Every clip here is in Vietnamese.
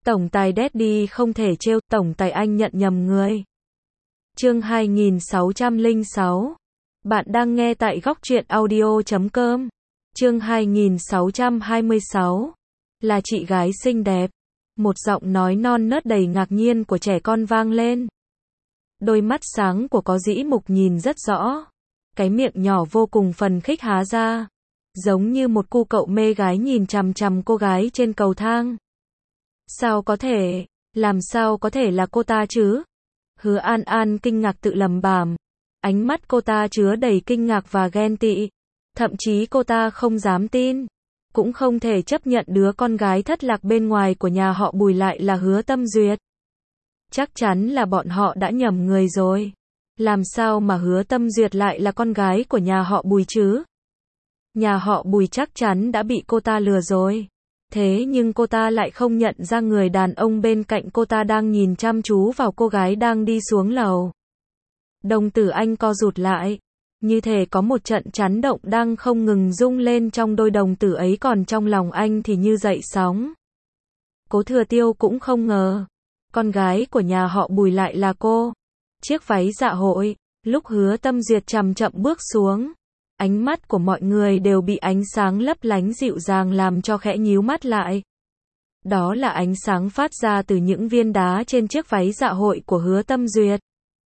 Tổng tài Daddy không thể trêu, tổng tài anh nhận nhầm người. Chương 2606. Bạn đang nghe tại góc truyện audio.com. Chương 2626. Là chị gái xinh đẹp. Một giọng nói non nớt đầy ngạc nhiên của trẻ con vang lên. Đôi mắt sáng của có dĩ mục nhìn rất rõ. Cái miệng nhỏ vô cùng phấn khích há ra. Giống như một cu cậu mê gái nhìn chằm chằm cô gái trên cầu thang. Sao có thể? Làm sao có thể là cô ta chứ? Hứa An An kinh ngạc tự lẩm bẩm. Ánh mắt cô ta chứa đầy kinh ngạc và ghen tị. Thậm chí cô ta không dám tin. Cũng không thể chấp nhận đứa con gái thất lạc bên ngoài của nhà họ Bùi lại là Hứa Tâm Duyệt. Chắc chắn là bọn họ đã nhầm người rồi. Làm sao mà Hứa Tâm Duyệt lại là con gái của nhà họ Bùi chứ? Nhà họ Bùi chắc chắn đã bị cô ta lừa rồi. Thế nhưng cô ta lại không nhận ra người đàn ông bên cạnh cô ta đang nhìn chăm chú vào cô gái đang đi xuống lầu. Đồng tử anh co rụt lại. Như thể có một trận chấn động đang không ngừng rung lên trong đôi đồng tử ấy, còn trong lòng anh thì như dậy sóng. Cố Thừa Tiêu cũng không ngờ. Con gái của nhà họ Bùi lại là cô. Chiếc váy dạ hội. Lúc Hứa Tâm Duyệt chậm chậm bước xuống. Ánh mắt của mọi người đều bị ánh sáng lấp lánh dịu dàng làm cho khẽ nhíu mắt lại. Đó là ánh sáng phát ra từ những viên đá trên chiếc váy dạ hội của Hứa Tâm Duyệt.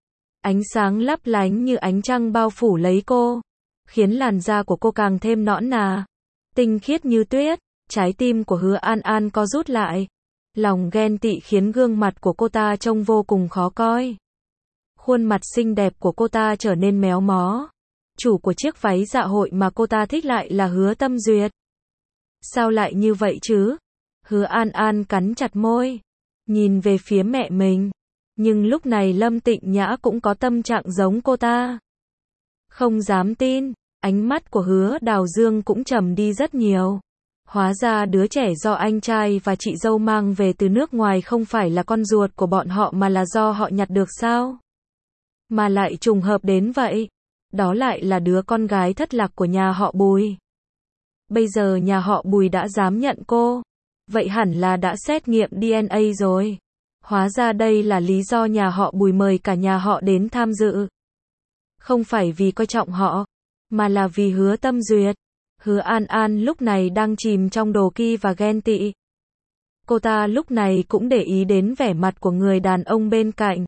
Ánh sáng lấp lánh như ánh trăng bao phủ lấy cô, khiến làn da của cô càng thêm nõn nà, tinh khiết như tuyết. Trái tim của Hứa An An co rút lại. Lòng ghen tị khiến gương mặt của cô ta trông vô cùng khó coi. Khuôn mặt xinh đẹp của cô ta trở nên méo mó. Chủ của chiếc váy dạ hội mà cô ta thích lại là Hứa Tâm Duyệt. Sao lại như vậy chứ? Hứa An An cắn chặt môi, nhìn về phía mẹ mình. Nhưng lúc này Lâm Tịnh Nhã cũng có tâm trạng giống cô ta. Không dám tin, ánh mắt của Hứa Đào Dương cũng trầm đi rất nhiều. Hóa ra đứa trẻ do anh trai và chị dâu mang về từ nước ngoài không phải là con ruột của bọn họ mà là do họ nhặt được sao? Mà lại trùng hợp đến vậy. Đó lại là đứa con gái thất lạc của nhà họ Bùi. Bây giờ nhà họ Bùi đã dám nhận cô. Vậy hẳn là đã xét nghiệm DNA rồi. Hóa ra đây là lý do nhà họ Bùi mời cả nhà họ đến tham dự. Không phải vì coi trọng họ, mà là vì Hứa Tâm Duyệt. Hứa An An lúc này đang chìm trong đố kỵ và ghen tị. Cô ta lúc này cũng để ý đến vẻ mặt của người đàn ông bên cạnh.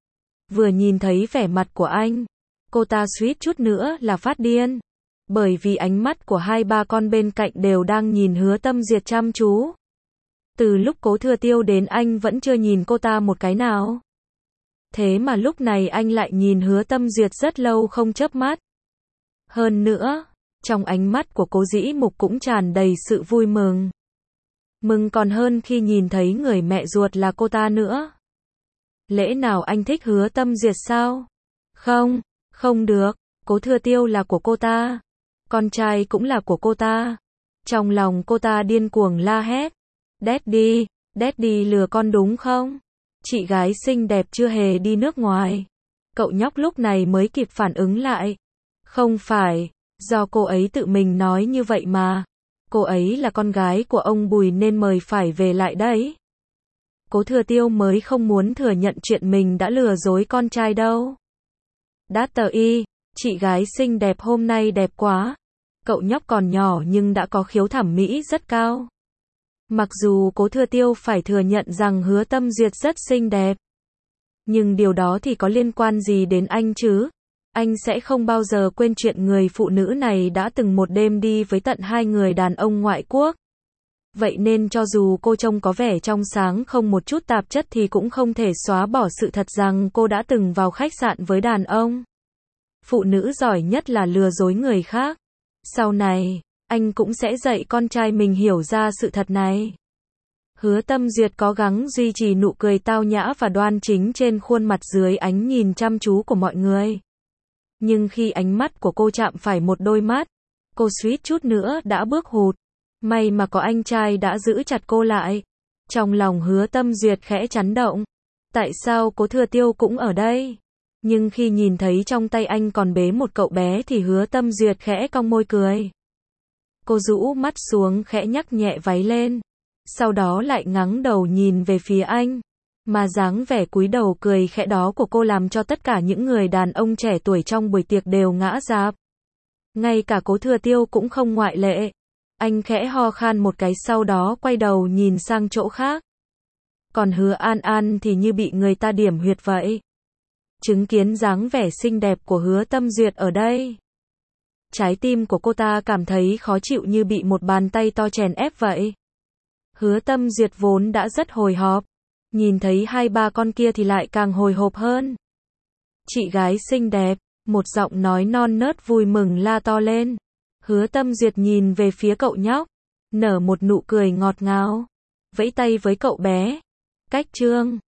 Vừa nhìn thấy vẻ mặt của anh, cô ta suýt chút nữa là phát điên. Bởi vì ánh mắt của hai ba con bên cạnh đều đang nhìn Hứa Tâm Duyệt chăm chú. Từ lúc Cố Thừa Tiêu đến anh vẫn chưa nhìn cô ta một cái nào. Thế mà lúc này anh lại nhìn Hứa Tâm Duyệt rất lâu không chớp mắt. Hơn nữa, trong ánh mắt của Cố Dĩ Mục cũng tràn đầy sự vui mừng. Mừng còn hơn khi nhìn thấy người mẹ ruột là cô ta nữa. Lẽ nào anh thích Hứa Tâm Duyệt sao? Không, không được, Cố Thừa Tiêu là của cô ta. Con trai cũng là của cô ta. Trong lòng cô ta điên cuồng la hét. Daddy, Daddy lừa con đúng không? Chị gái xinh đẹp chưa hề đi nước ngoài. Cậu nhóc lúc này mới kịp phản ứng lại. Không phải, do cô ấy tự mình nói như vậy mà. Cô ấy là con gái của ông Bùi nên mời phải về lại đấy. Cố Thừa Tiêu mới không muốn thừa nhận chuyện mình đã lừa dối con trai đâu. Daddy, chị gái xinh đẹp hôm nay đẹp quá. Cậu nhóc còn nhỏ nhưng đã có khiếu thẩm mỹ rất cao. Mặc dù Cố Thừa Tiêu phải thừa nhận rằng Hứa Tâm Duyệt rất xinh đẹp. Nhưng điều đó thì có liên quan gì đến anh chứ? Anh sẽ không bao giờ quên chuyện người phụ nữ này đã từng một đêm đi với tận hai người đàn ông ngoại quốc. Vậy nên cho dù cô trông có vẻ trong sáng không một chút tạp chất thì cũng không thể xóa bỏ sự thật rằng cô đã từng vào khách sạn với đàn ông. Phụ nữ giỏi nhất là lừa dối người khác. Sau này, anh cũng sẽ dạy con trai mình hiểu ra sự thật này. Hứa Tâm Duyệt cố gắng duy trì nụ cười tao nhã và đoan chính trên khuôn mặt dưới ánh nhìn chăm chú của mọi người. Nhưng khi ánh mắt của cô chạm phải một đôi mắt, cô suýt chút nữa đã bước hụt. May mà có anh trai đã giữ chặt cô lại. Trong lòng Hứa Tâm Duyệt khẽ chấn động. Tại sao Cố Thừa Tiêu cũng ở đây? Nhưng khi nhìn thấy trong tay anh còn bế một cậu bé thì Hứa Tâm Duyệt khẽ cong môi cười. Cô rũ mắt xuống khẽ nhắc nhẹ váy lên. sau đó lại ngẩng đầu nhìn về phía anh. Mà dáng vẻ cúi đầu cười khẽ đó của cô làm cho tất cả những người đàn ông trẻ tuổi trong buổi tiệc đều ngã rạp. Ngay cả Cố Thừa Tiêu cũng không ngoại lệ. Anh khẽ ho khan một cái sau đó quay đầu nhìn sang chỗ khác. Còn Hứa An An thì như bị người ta điểm huyệt vậy. Chứng kiến dáng vẻ xinh đẹp của Hứa Tâm Duyệt ở đây, trái tim của cô ta cảm thấy khó chịu như bị một bàn tay to chèn ép vậy. Hứa Tâm Duyệt vốn đã rất hồi hộp, nhìn thấy hai ba con kia thì lại càng hồi hộp hơn. Chị gái xinh đẹp, một giọng nói non nớt vui mừng la to lên. Hứa Tâm Duyệt nhìn về phía cậu nhóc, nở một nụ cười ngọt ngào, vẫy tay với cậu bé. Cách Trương